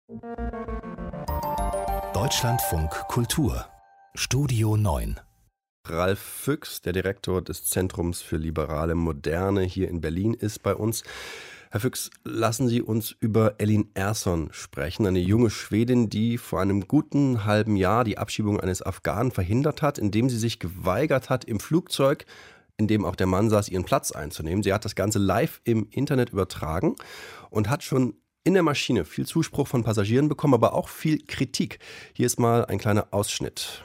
Deutschlandfunk Kultur Studio 9. Ralf Füchs, der Direktor des Zentrums für liberale Moderne hier in Berlin, ist bei uns. Herr Füchs, lassen Sie uns über Elin Ersson sprechen, eine junge Schwedin, die vor einem guten halben Jahr die Abschiebung eines Afghanen verhindert hat, indem sie sich geweigert hat, im Flugzeug, in dem auch der Mann saß, ihren Platz einzunehmen. Sie hat das Ganze live im Internet übertragen und hat schon in der Maschine viel Zuspruch von Passagieren bekommen, aber auch viel Kritik. Hier ist mal ein kleiner Ausschnitt.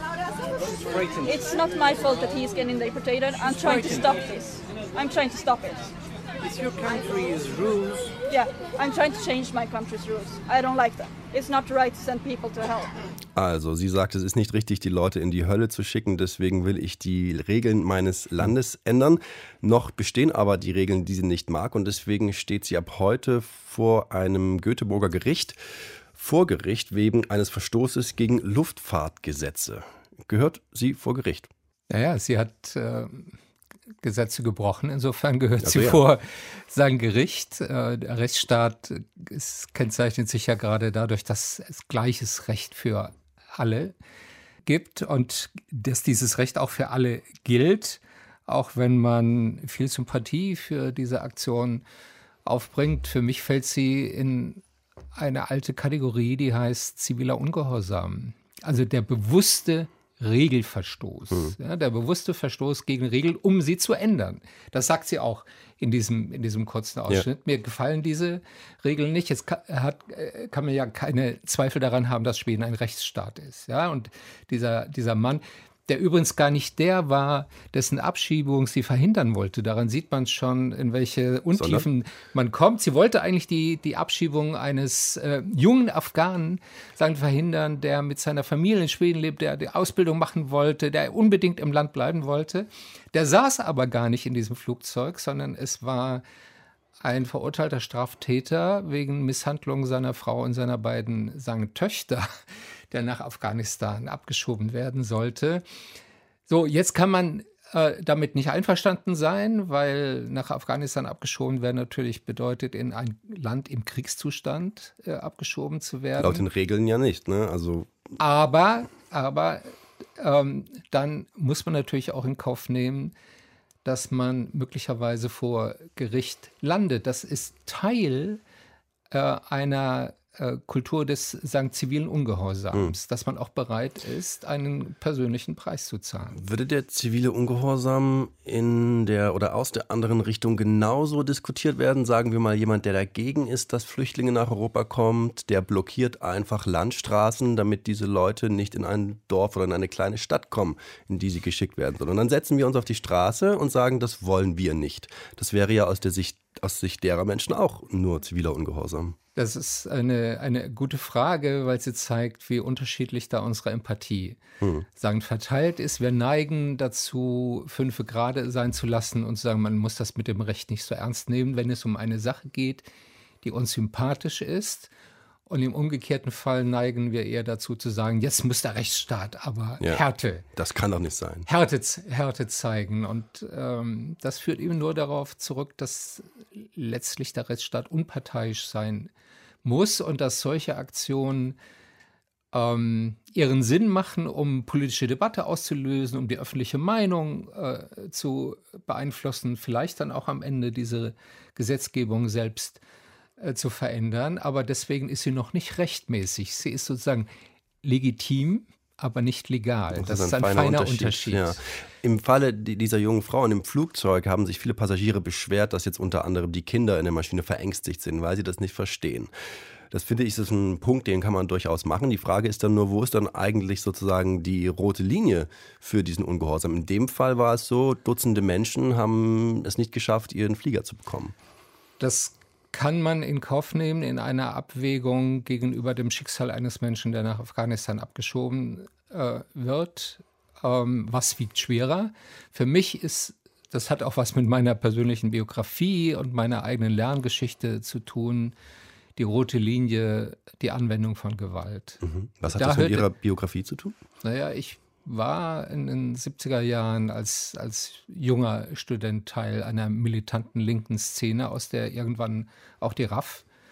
It's not my fault that he is getting deported. I'm trying to stop this. I'm trying to stop it. It's your country's rules. Yeah, I'm trying to change my country's rules. I don't like them. It's not right to send people to hell. Also, sie sagt, es ist nicht richtig, die Leute in die Hölle zu schicken, deswegen will ich die Regeln meines Landes ändern. Noch bestehen aber die Regeln, die sie nicht mag, und deswegen steht sie ab heute vor einem Göteborger Gericht, vor Gericht wegen eines Verstoßes gegen Luftfahrtgesetze. Gehört sie vor Gericht? Naja, sie hat Gesetze gebrochen. Insofern gehört sie vor sein Gericht. Der Rechtsstaat kennzeichnet sich ja gerade dadurch, dass es gleiches Recht für alle gibt und dass dieses Recht auch für alle gilt, auch wenn man viel Sympathie für diese Aktion aufbringt. Für mich fällt sie in eine alte Kategorie, die heißt ziviler Ungehorsam. Also der bewusste Regelverstoß, ja, der bewusste Verstoß gegen Regeln, um sie zu ändern. Das sagt sie auch in diesem kurzen Ausschnitt. Ja. Mir gefallen diese Regeln nicht. Jetzt kann man ja keine Zweifel daran haben, dass Schweden ein Rechtsstaat ist. Ja? Und dieser Mann, der übrigens gar nicht der war, dessen Abschiebung sie verhindern wollte. Daran sieht man schon, in welche Untiefen man kommt. Sie wollte eigentlich die Abschiebung eines jungen Afghanen verhindern, der mit seiner Familie in Schweden lebt, der die Ausbildung machen wollte, der unbedingt im Land bleiben wollte. Der saß aber gar nicht in diesem Flugzeug, sondern es war ein verurteilter Straftäter wegen Misshandlung seiner Frau und seiner beiden Töchter, der nach Afghanistan abgeschoben werden sollte. So, jetzt kann man damit nicht einverstanden sein, weil nach Afghanistan abgeschoben werden natürlich bedeutet, in ein Land im Kriegszustand abgeschoben zu werden. Laut den Regeln ja nicht, ne? Also Aber dann muss man natürlich auch in Kauf nehmen, dass man möglicherweise vor Gericht landet. Das ist Teil einer Kultur des zivilen Ungehorsams, dass man auch bereit ist, einen persönlichen Preis zu zahlen. Würde der zivile Ungehorsam in der oder aus der anderen Richtung genauso diskutiert werden? Sagen wir mal, jemand, der dagegen ist, dass Flüchtlinge nach Europa kommen, der blockiert einfach Landstraßen, damit diese Leute nicht in ein Dorf oder in eine kleine Stadt kommen, in die sie geschickt werden sollen. Und dann setzen wir uns auf die Straße und sagen, das wollen wir nicht. Das wäre ja aus Sicht derer Menschen auch nur ziviler Ungehorsam. Das ist eine gute Frage, weil sie zeigt, wie unterschiedlich da unsere Empathie verteilt ist. Wir neigen dazu, 5 Grade sein zu lassen und zu sagen, man muss das mit dem Recht nicht so ernst nehmen, wenn es um eine Sache geht, die uns sympathisch ist. Und im umgekehrten Fall neigen wir eher dazu zu sagen, jetzt muss der Rechtsstaat aber Härte. Das kann doch nicht sein. Härte zeigen. Und das führt eben nur darauf zurück, dass letztlich der Rechtsstaat unparteiisch sein muss und dass solche Aktionen ihren Sinn machen, um politische Debatte auszulösen, um die öffentliche Meinung zu beeinflussen, vielleicht dann auch am Ende diese Gesetzgebung selbst zu verändern, aber deswegen ist sie noch nicht rechtmäßig. Sie ist sozusagen legitim, aber nicht legal. Das ist ein feiner Unterschied. Ja. Im Falle dieser jungen Frau in dem Flugzeug haben sich viele Passagiere beschwert, dass jetzt unter anderem die Kinder in der Maschine verängstigt sind, weil sie das nicht verstehen. Das finde ich, ist ein Punkt, den kann man durchaus machen. Die Frage ist dann nur, wo ist dann eigentlich sozusagen die rote Linie für diesen Ungehorsam? In dem Fall war es so, Dutzende Menschen haben es nicht geschafft, ihren Flieger zu bekommen. Das kann man in Kauf nehmen in einer Abwägung gegenüber dem Schicksal eines Menschen, der nach Afghanistan abgeschoben wird. Was wiegt schwerer? Für mich das hat auch was mit meiner persönlichen Biografie und meiner eigenen Lerngeschichte zu tun, die rote Linie, die Anwendung von Gewalt. Was hat das mit Ihrer Biografie zu tun? Naja, ich war in den 70er Jahren als junger Student Teil einer militanten linken Szene, aus der irgendwann auch die RAF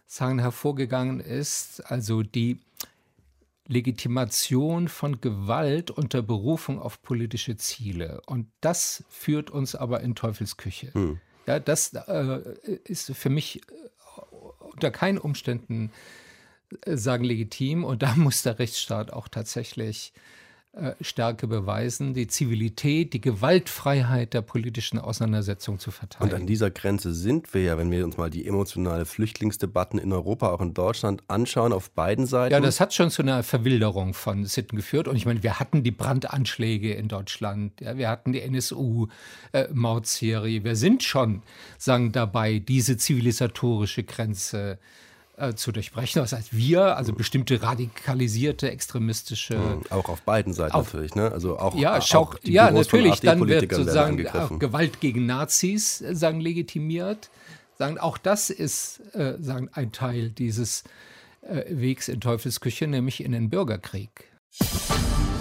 hervorgegangen ist, also die Legitimation von Gewalt unter Berufung auf politische Ziele. Und das führt uns aber in Teufelsküche. Ja, das ist für mich unter keinen Umständen legitim. Und da muss der Rechtsstaat auch tatsächlich Stärke beweisen, die Zivilität, die Gewaltfreiheit der politischen Auseinandersetzung zu verteidigen. Und an dieser Grenze sind wir ja, wenn wir uns mal die emotionale Flüchtlingsdebatten in Europa, auch in Deutschland anschauen, auf beiden Seiten. Ja, das hat schon zu einer Verwilderung von Sitten geführt. Und ich meine, wir hatten die Brandanschläge in Deutschland, ja, wir hatten die NSU-Mordserie. Wir sind schon, dabei, diese zivilisatorische Grenze zu durchbrechen. Das heißt, wir, also bestimmte radikalisierte, extremistische... Auch auf beiden Seiten natürlich, ne? Also auch, ja, auch die ja, Büros natürlich, von dann wird AfD-Politikern sozusagen auch Gewalt gegen Nazis legitimiert. Auch das ist ein Teil dieses Wegs in Teufelsküche, nämlich in den Bürgerkrieg.